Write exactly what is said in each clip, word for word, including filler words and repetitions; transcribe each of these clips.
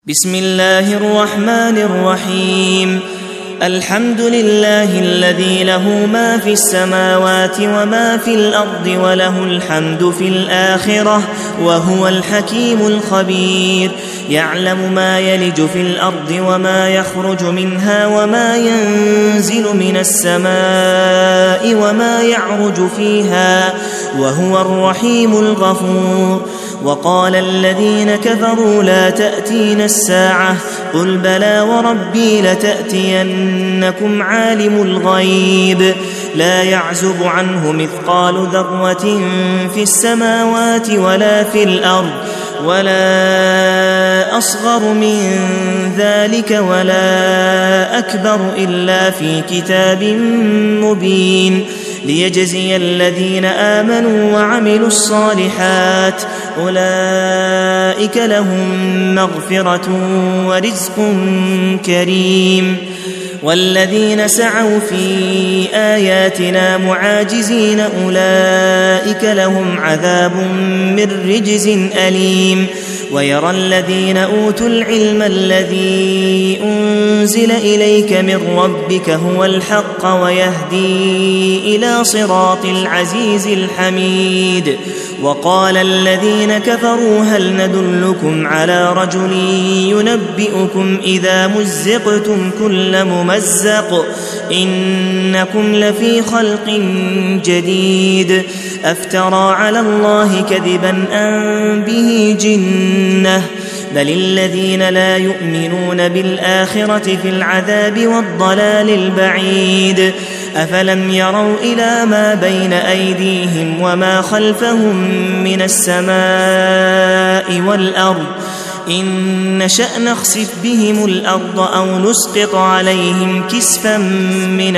بسم الله الرحمن الرحيم. الحمد لله الذي له ما في السماوات وما في الأرض وله الحمد في الآخرة وهو الحكيم الخبير. يعلم ما يلج في الأرض وما يخرج منها وما ينزل من السماء وما يعرج فيها وهو الرحيم الغفور. وقال الذين كفروا لا تأتين الساعة قل بلى وربي لتأتينكم عالم الغيب لا يعزب عنه مثقال ذرة في السماوات ولا في الأرض ولا أصغر من ذلك ولا أكبر إلا في كتاب مبين ليجزي الذين آمنوا وعملوا الصالحات أولئك لهم مغفرة ورزق كريم. والذين سعوا في آياتنا معاجزين أولئك لهم عذاب من رجز أليم. ويرى الذين أوتوا العلم الذي أنزل إليك من ربك هو الحق ويهدي إلى صراط العزيز الحميد. وقال الذين كفروا هل ندلكم على رجل ينبئكم إذا مزقتم كل ممزق إنكم لفي خلق جديد أفترى على الله كذبا أم به جنة بل الذين لا يؤمنون بالآخرة في العذاب والضلال البعيد. أفلم يروا إلى ما بين أيديهم وما خلفهم من السماء والأرض إن نشأ نخسف بهم الأرض أو نسقط عليهم كسفا من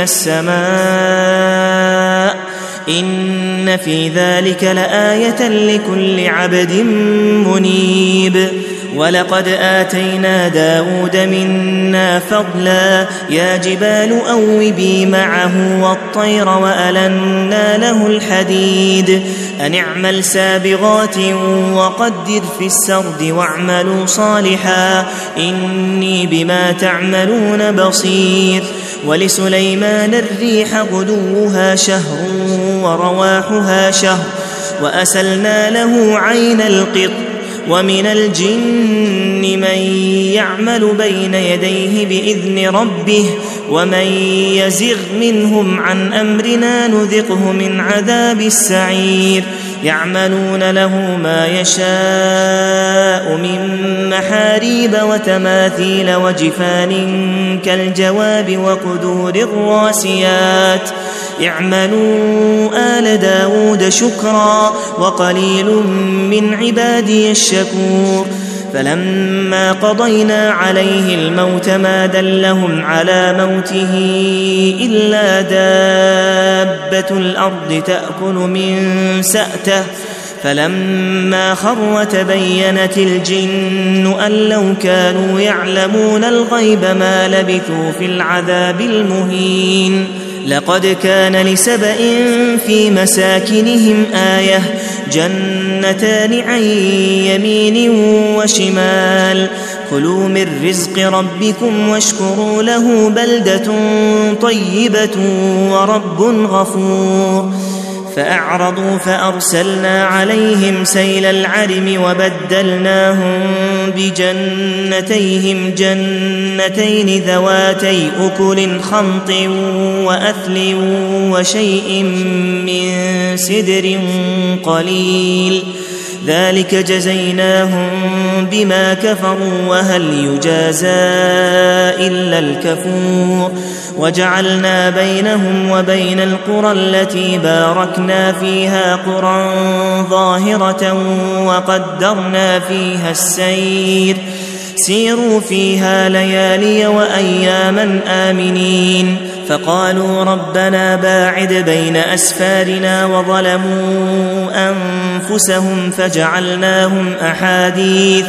السماء إن في ذلك لآية لكل عبد منيب. ولقد آتينا داود منا فضلا يا جبال أوبي معه والطير وألنا له الحديد أن اعمل سابغات وقدر في السرد واعملوا صالحا إني بما تعملون بصير. ولسليمان الريح غدوها شهر ورواحها شهر وأسلنا له عين القط ومن الجن من يعمل بين يديه بإذن ربه ومن يزغ منهم عن أمرنا نذقه من عذاب السعير. يعملون له ما يشاء من محاريب وتماثيل وجفان كالجواب وقدور الراسيات اعملوا آل داود شكرا وقليل من عبادي الشكور. فلما قضينا عليه الموت ما دلهم على موته إلا دابة الأرض تأكل من سأته فلما خر تبينت الجن أن لو كانوا يعلمون الغيب ما لبثوا في العذاب المهين. لقد كان لسبإ في مساكنهم آية جنتان عن يمين وشمال كلوا من رزق ربكم واشكروا له بلدة طيبة ورب غفور. فأعرضوا فأرسلنا عليهم سيل العرم وبدلناهم بجنتيهم جنتين ذواتي أكل خمط وأثل وشيء من سدر قليل ذلك جزيناهم بما كفروا وهل يجازى إلا الكفور. وجعلنا بينهم وبين القرى التي باركنا فيها قرى ظاهرة وقدرنا فيها السير سيروا فيها ليالي وأياما آمنين. فقالوا ربنا باعد بين أسفارنا وظلموا أنفسهم فجعلناهم أحاديث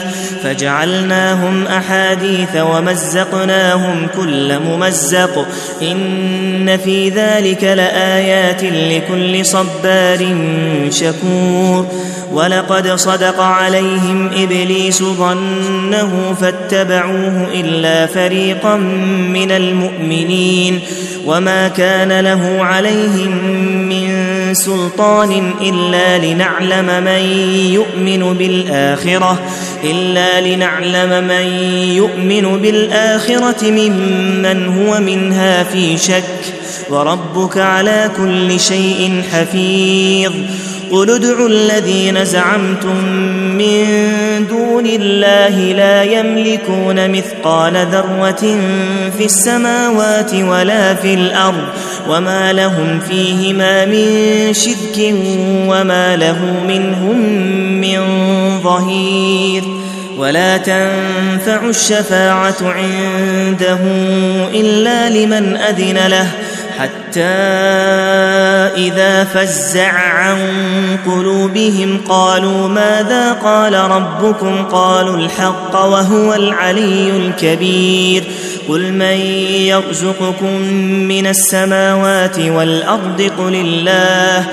فجعلناهم أحاديث ومزقناهم كل ممزق إن في ذلك لآيات لكل صبار شكور ولقد صدق عليهم إبليس ظنه فاتبعوه إلا فريقا من المؤمنين وما كان له عليهم من سلطان إلا لنعلم من يؤمن بالآخرة إلا لنعلم من يؤمن بالآخرة ممن هو منها في شك وربك على كل شيء حفيظ قل ادعوا الذين زعمتم من دون الله لا يملكون مثقال ذرة في السماوات ولا في الأرض وما لهم فيهما من شرك وما له منهم من ظهير ولا تنفع الشفاعة عنده إلا لمن أذن له حتى إذا فزع عن قلوبهم قالوا ماذا قال ربكم قالوا الحق وهو العلي الكبير قل من يرزقكم من السماوات والأرض قل الله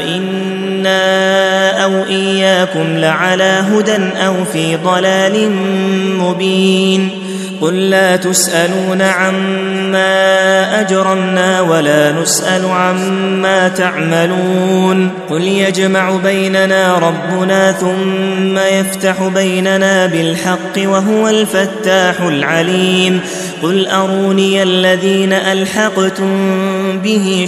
وإنا أو إياكم لعلى هدى أو في ضلال مبين قل لا تسألون عما أجرمنا ولا نسأل عما تعملون قل يجمع بيننا ربنا ثم يفتح بيننا بالحق وهو الفتاح العليم قل أروني الذين ألحقتم به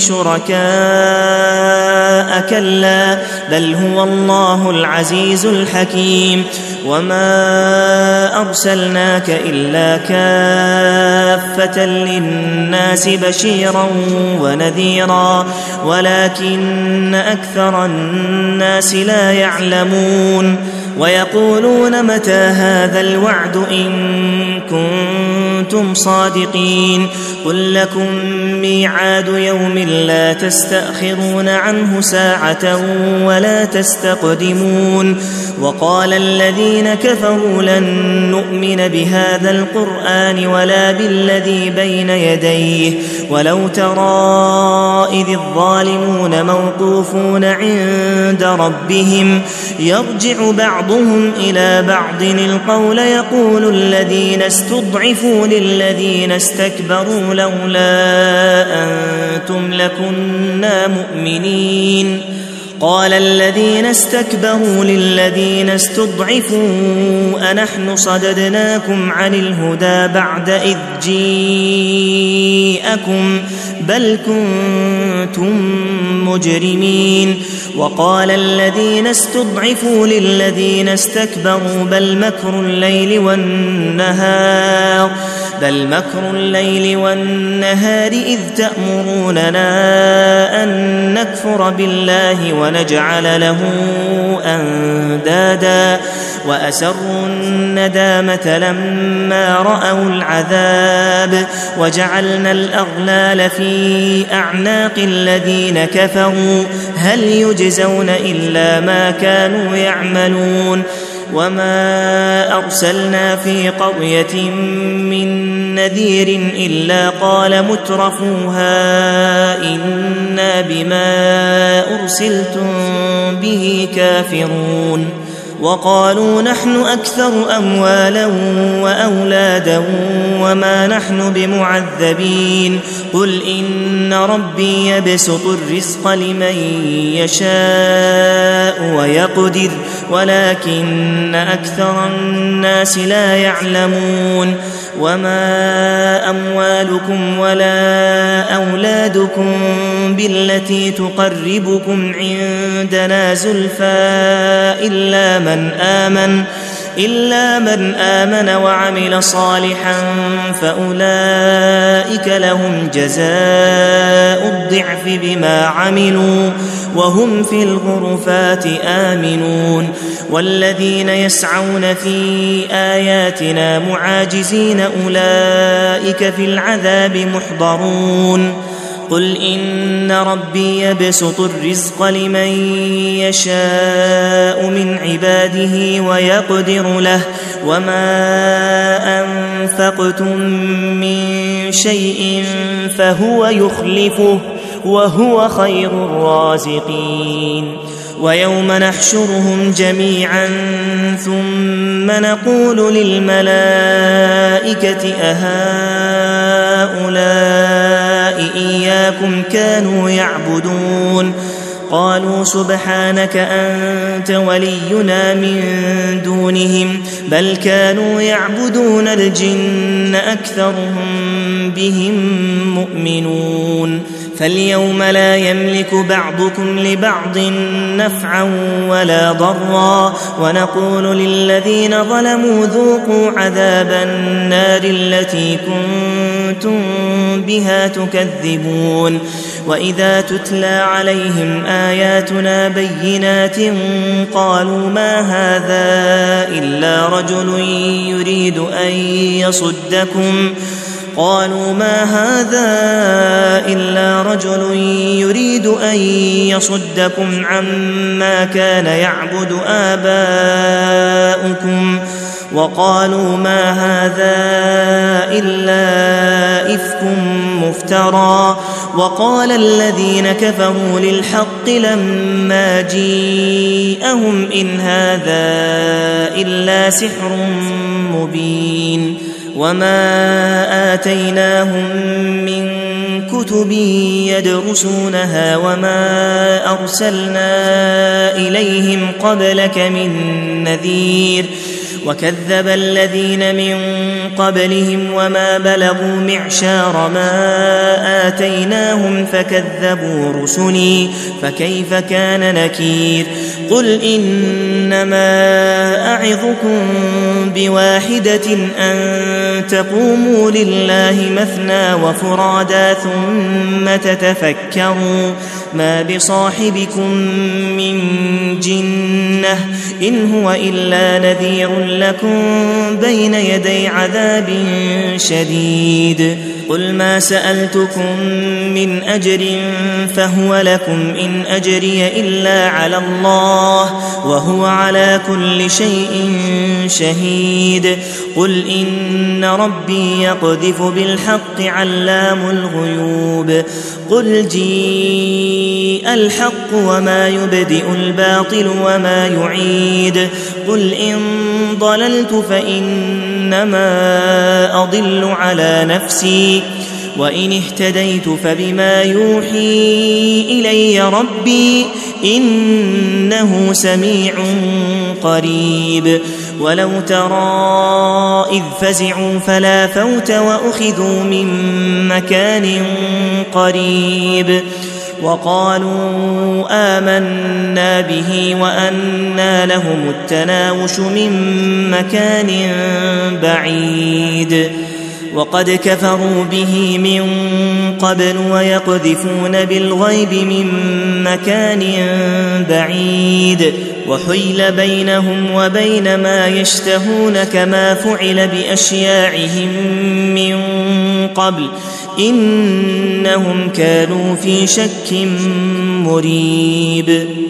شركاء كلا بل هو الله العزيز الحكيم وما أرسلناك إلا كافة للناس بشيرا ونذيرا ولكن أكثر الناس لا يعلمون ويقولون متى هذا الوعد إن كنتم صادقين قل لكم ميعاد يوم لا تستأخرون عنه ساعة ولا تستقدمون وقال الذين كفروا لن نؤمن بهذا القرآن ولا بالذي بين يديه ولو ترى إذ الظالمون موقوفون عند ربهم يرجع بعضهم إلى بعض القول يقول الذين استضعفوا للذين استكبروا لولا أنتم لكنا مؤمنين قال الذين استكبروا للذين استضعفوا أنحن صددناكم عن الهدى بعد إذ جيءكم بل كنتم مجرمين وقال الذين استضعفوا للذين استكبروا بل مكر الليل والنهار بل مكر الليل والنهار إذ تأمروننا أن نكفر بالله ونجعل له أندادا وأسروا الندامة لما رأوا العذاب وجعلنا الأغلال في أعناق الذين كفروا هل يجزون إلا ما كانوا يعملون وما أرسلنا في قرية من نذير إلا قال مترفوها إنا بما أرسلتم به كافرون وقالوا نحن أكثر أموالا وأولادا وما نحن بمعذبين قل إن ربي يبسط الرزق لمن يشاء ويقدر ولكن أكثر الناس لا يعلمون وما أموالكم ولا أولادكم بالتي تقربكم عندنا زلفى إلا من آمن إلا من آمن وعمل صالحا فأولئك لهم جزاء الضعف بما عملوا وهم في الغرفات آمنون والذين يسعون في آياتنا معاجزين أولئك في العذاب محضرون قل إن ربي يبسط الرزق لمن يشاء من عباده ويقدر له وما أنفقتم من شيء فهو يخلفه وهو خير الرازقين ويوم نحشرهم جميعا ثم نقول للملائكة أهؤلاء إياكم كانوا يعبدون قالوا سبحانك أنت ولينا من دونهم بل كانوا يعبدون الجن أكثرهم بهم مؤمنون فاليوم لا يملك بعضكم لبعض نفعا ولا ضرا ونقول للذين ظلموا ذوقوا عذاب النار التي كنتم بها تكذبون وإذا تتلى عليهم آياتنا بينات قالوا ما هذا إلا رجل يريد أن يصدكم قالوا ما هذا إلا رجل يريد أن يصدكم عما كان يعبد آباؤكم وقالوا ما هذا إلا إفك مفترى وقال الذين كفروا للحق لما جيءهم إن هذا إلا سحر مبين وما آتيناهم من كتب يدرسونها وما أرسلنا إليهم قبلك من نذير وكذب الذين من قبلهم وما بلغوا معشار ما آتيناهم فكذبوا رسلي فكيف كان نكير قل إنما أعظكم بواحدة أن تقوموا لله مثنى وفرادا ثم تتفكروا ما بصاحبكم من جنة إن هو إلا نذير لكم بين يدي عذاب شديد قل ما سألتكم من أجر فهو لكم إن أجري إلا على الله وهو على كل شيء شهيد قل إن ربي يقذف بالحق علام الغيوب قل جيء الحق وما يبدئ الباطل وما يعيد قل إن ضللت فإنما أضل على نفسي وإن اهتديت فبما يوحي إلي ربي إنه سميع قريب ولو ترى إذ فزعوا فلا فوت وأخذوا من مكان قريب وقالوا آمنا به وأنى لهم التناوش من مكان بعيد وقد كفروا به من قبل ويقذفون بالغيب من مكان بعيد وحيل بينهم وبين ما يشتهون كما فعل بأشياعهم من قبل إنهم كانوا في شك مريب